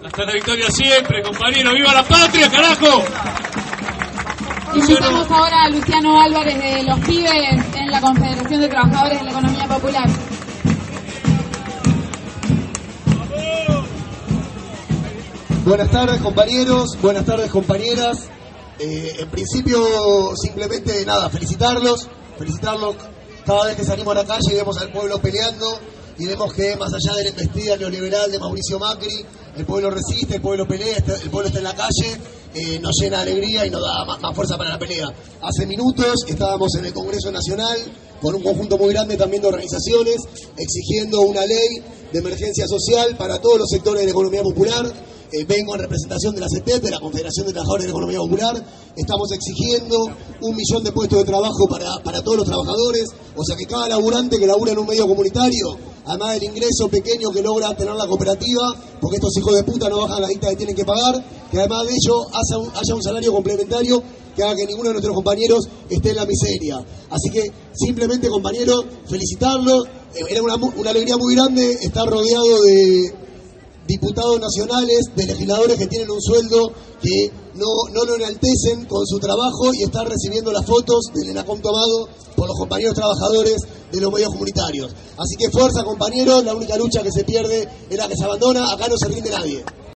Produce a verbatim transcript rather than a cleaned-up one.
Hasta la victoria siempre, compañero. ¡Viva la patria, carajo! Invitamos ahora a Luciano Álvarez de Los Pibes en la Confederación de Trabajadores de la Economía Popular. Buenas tardes, compañeros, buenas tardes, compañeras. Eh, en principio, simplemente nada, felicitarlos, felicitarlos cada vez que salimos a la calle y vemos al pueblo peleando y vemos que más allá de la embestida neoliberal de Mauricio Macri, el pueblo resiste, el pueblo pelea, el pueblo está en la calle, eh, nos llena de alegría y nos da más, más fuerza para la pelea. Hace minutos estábamos en el Congreso Nacional con un conjunto muy grande también de organizaciones exigiendo una ley de emergencia social para todos los sectores de la economía popular. Eh, vengo en representación de la C E T E P, de la Confederación de Trabajadores de la Economía Popular. Estamos exigiendo un millón de puestos de trabajo para, para todos los trabajadores, o sea que cada laburante que labura en un medio comunitario, además del ingreso pequeño que logra tener la cooperativa, porque estos hijos de puta no bajan la guita que tienen que pagar, que además de ello haya un, haya un salario complementario que haga que ninguno de nuestros compañeros esté en la miseria. Así que simplemente, compañeros, felicitarlos. Eh, era una, una alegría muy grande estar rodeado de diputados nacionales, de legisladores que tienen un sueldo que no, no lo enaltecen con su trabajo y están recibiendo las fotos del ENACOM tomado por los compañeros trabajadores de los medios comunitarios. Así que fuerza, compañeros, la única lucha que se pierde es la que se abandona, acá no se rinde nadie.